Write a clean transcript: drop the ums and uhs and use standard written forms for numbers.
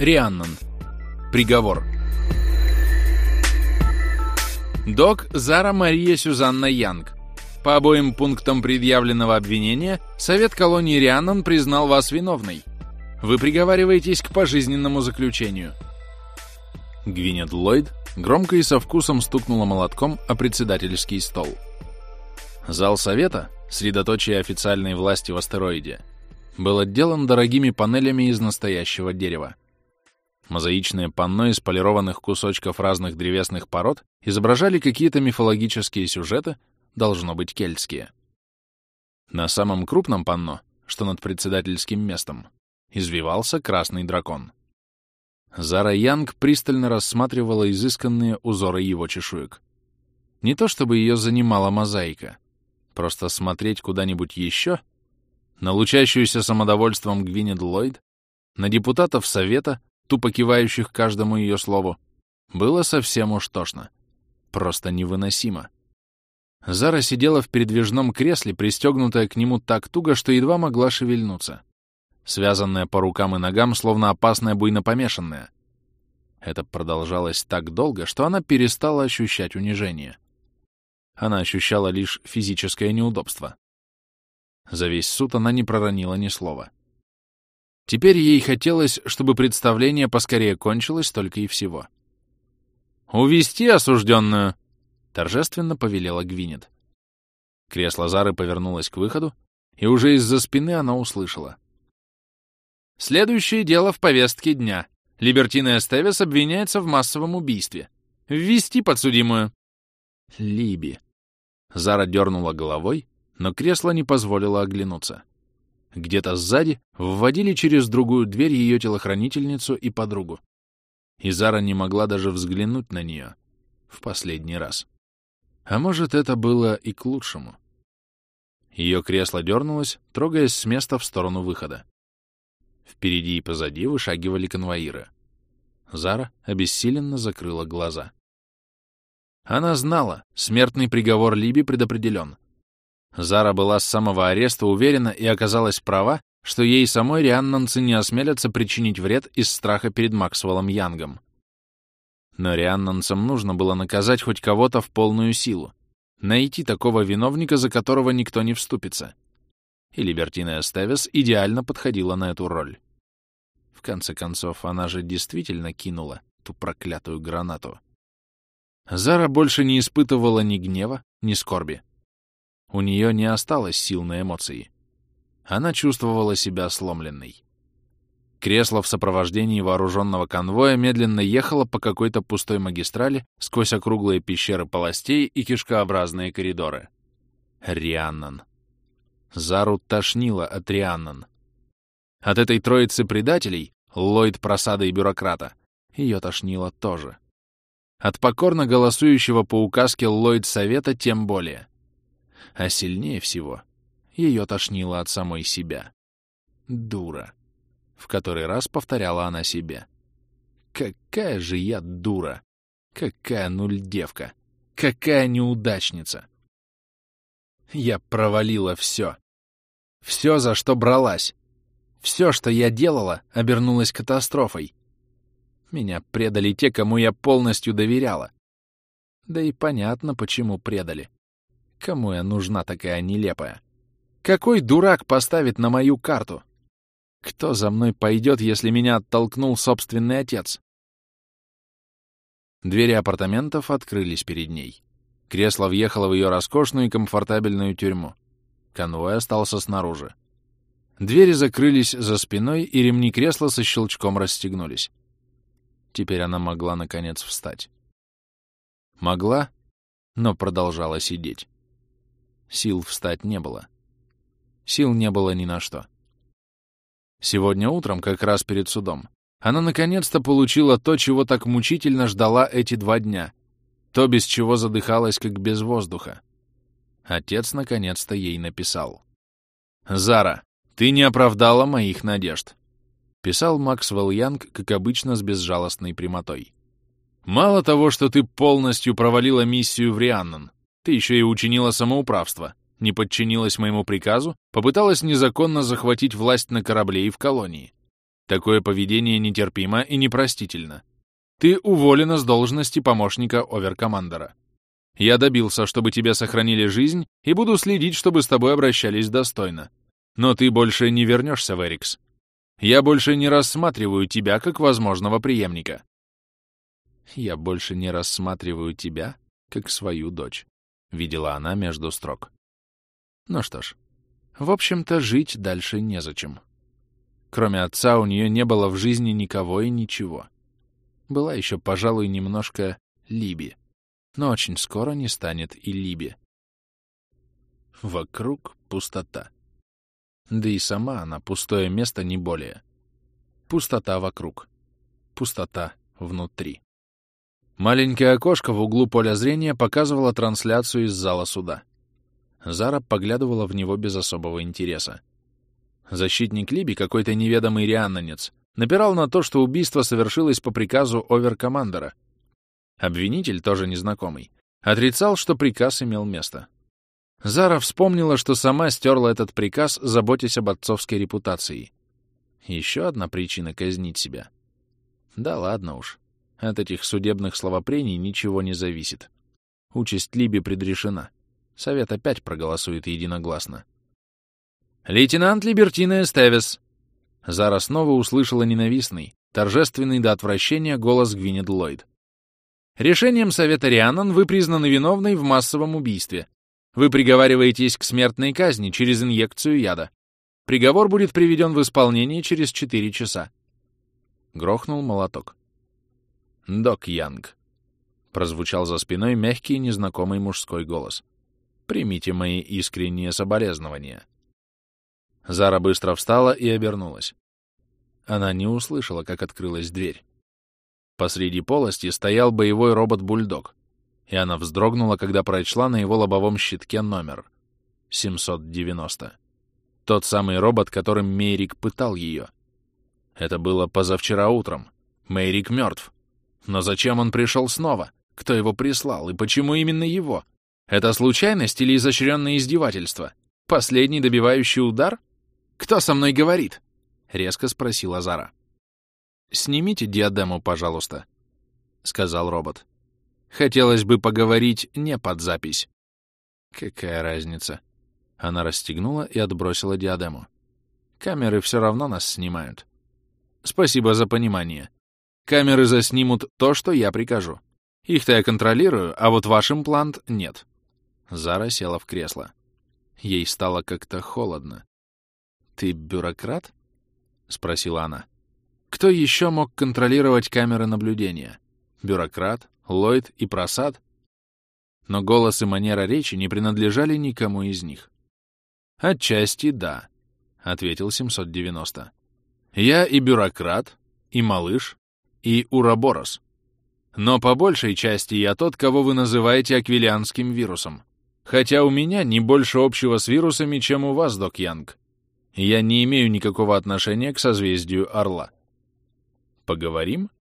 Рианнан. Приговор. Док Зара Мария Сюзанна Янг. По обоим пунктам предъявленного обвинения Совет колонии Рианнан признал вас виновной. Вы приговариваетесь к пожизненному заключению. Гвинет Ллойд громко и со вкусом стукнула молотком о председательский стол. Зал Совета, средоточие официальной власти в астероиде, был отделан дорогими панелями из настоящего дерева. Мозаичные панно из полированных кусочков разных древесных пород изображали какие-то мифологические сюжеты, должно быть кельтские. На самом крупном панно, что над председательским местом, извивался красный дракон. Зара Янг пристально рассматривала изысканные узоры его чешуек. Не то чтобы ее занимала мозаика, просто смотреть куда-нибудь еще, на лучащуюся самодовольством Гвинет Ллойд, на депутатов Совета, тупо кивающих каждому ее слову, было совсем уж тошно. Просто невыносимо. Зара сидела в передвижном кресле, пристегнутая к нему так туго, что едва могла шевельнуться, связанная по рукам и ногам, словно опасная буйнопомешанная. Это продолжалось так долго, что она перестала ощущать унижение. Она ощущала лишь физическое неудобство. За весь суд она не проронила ни слова. Теперь ей хотелось, чтобы представление поскорее кончилось только и всего. «Увести осужденную!» — торжественно повелела Гвинет. Кресло Зары повернулось к выходу, и уже из-за спины она услышала. «Следующее дело в повестке дня. Либертина Эстевес обвиняется в массовом убийстве. Ввести подсудимую!» «Либи!» Зара дернула головой, но кресло не позволило оглянуться. Где-то сзади вводили через другую дверь ее телохранительницу и подругу. И Зара не могла даже взглянуть на нее в последний раз. А может, это было и к лучшему. Ее кресло дернулось, трогаясь с места в сторону выхода. Впереди и позади вышагивали конвоиры. Зара обессиленно закрыла глаза. Она знала, смертный приговор Либи предопределен. Зара была с самого ареста уверена и оказалась права, что ей самой рианнанцы не осмелятся причинить вред из страха перед Максвеллом Янгом. Но рианнанцам нужно было наказать хоть кого-то в полную силу, найти такого виновника, за которого никто не вступится. И Либертина Эстевес идеально подходила на эту роль. В конце концов, она же действительно кинула ту проклятую гранату. Зара больше не испытывала ни гнева, ни скорби. У нее не осталось сил на эмоции. Она чувствовала себя сломленной. Кресло в сопровождении вооруженного конвоя медленно ехало по какой-то пустой магистрали сквозь округлые пещеры полостей и кишкообразные коридоры. Рианнан. Зару тошнило от Рианнан. От этой троицы предателей, Ллойд, просада и бюрократа, ее тошнило тоже. От покорно голосующего по указке Ллойд Совета тем более. А сильнее всего ее тошнило от самой себя. Дура. В который раз повторяла она себе. Какая же я дура! Какая нульдевка! Какая неудачница! Я провалила все. Все, за что бралась. Все, что я делала, обернулось катастрофой. Меня предали те, кому я полностью доверяла. Да и понятно, почему предали. Кому я нужна такая нелепая? Какой дурак поставит на мою карту? Кто за мной пойдет, если меня оттолкнул собственный отец? Двери апартаментов открылись перед ней. Кресло въехало в ее роскошную и комфортабельную тюрьму. Конвой остался снаружи. Двери закрылись за спиной, и ремни кресла со щелчком расстегнулись. Теперь она могла, наконец, встать. Могла, но продолжала сидеть. Сил встать не было. Сил не было ни на что. Сегодня утром, как раз перед судом, она наконец-то получила то, чего так мучительно ждала эти 2 дня, то, без чего задыхалась, как без воздуха. Отец наконец-то ей написал. «Зара, ты не оправдала моих надежд», — писал Максвелл Янг, как обычно, с безжалостной прямотой. «Мало того, что ты полностью провалила миссию в Рианнан, ты еще и учинила самоуправство, не подчинилась моему приказу, попыталась незаконно захватить власть на корабле и в колонии. Такое поведение нетерпимо и непростительно. Ты уволена с должности помощника оверкомандера. Я добился, чтобы тебе сохранили жизнь, и буду следить, чтобы с тобой обращались достойно. Но ты больше не вернешься в Эрикс. Я больше не рассматриваю тебя как возможного преемника. Я больше не рассматриваю тебя как свою дочь, видела она между строк. Ну что ж, в общем-то, жить дальше незачем. Кроме отца у нее не было в жизни никого и ничего. Была еще, пожалуй, немножко Либи, но очень скоро не станет и Либи. Вокруг пустота. Да и сама она пустое место, не более. Пустота вокруг. Пустота внутри. Маленькое окошко в углу поля зрения показывало трансляцию из зала суда. Зара поглядывала в него без особого интереса. Защитник Либи, какой-то неведомый рианнанец, напирал на то, что убийство совершилось по приказу оверкомандера. Обвинитель, тоже незнакомый, отрицал, что приказ имел место. Зара вспомнила, что сама стерла этот приказ, заботясь об отцовской репутации. Еще одна причина казнить себя. Да ладно уж. От этих судебных словопрений ничего не зависит. Участь Либи предрешена. Совет опять проголосует единогласно. «Лейтенант Либертина Эстевес!» Зара снова услышала ненавистный, торжественный до отвращения голос Гвинет Ллойд. «Решением Совета Рианнан вы признаны виновной в массовом убийстве. Вы приговариваетесь к смертной казни через инъекцию яда. Приговор будет приведен в исполнение через 4 часа». Грохнул молоток. «Док Янг», — прозвучал за спиной мягкий незнакомый мужской голос. «Примите мои искренние соболезнования». Зара быстро встала и обернулась. Она не услышала, как открылась дверь. Посреди полости стоял боевой робот-бульдог, и она вздрогнула, когда прочла на его лобовом щитке номер 790. Тот самый робот, которым Мейрик пытал ее. Это было позавчера утром. Мейрик мертв. Но зачем он пришел снова? Кто его прислал и почему именно его? Это случайность или изощренное издевательство? Последний добивающий удар? «Кто со мной говорит?» — резко спросила Зара. «Снимите диадему, пожалуйста», — сказал робот. «Хотелось бы поговорить не под запись». «Какая разница?» Она расстегнула и отбросила диадему. «Камеры все равно нас снимают». «Спасибо за понимание. Камеры заснимут то, что я прикажу. Их-то я контролирую, а вот ваш имплант нет». Зара села в кресло. Ей стало как-то холодно. «Ты бюрократ?» — спросила она. «Кто еще мог контролировать камеры наблюдения? Бюрократ, Ллойд и Прасад?» Но голос и манера речи не принадлежали никому из них. «Отчасти да», — ответил 790. «Я и бюрократ, и малыш, и Ураборос. Но по большей части я тот, кого вы называете аквилианским вирусом. Хотя у меня не больше общего с вирусами, чем у вас, док Янг. Я не имею никакого отношения к созвездию Орла. Поговорим?»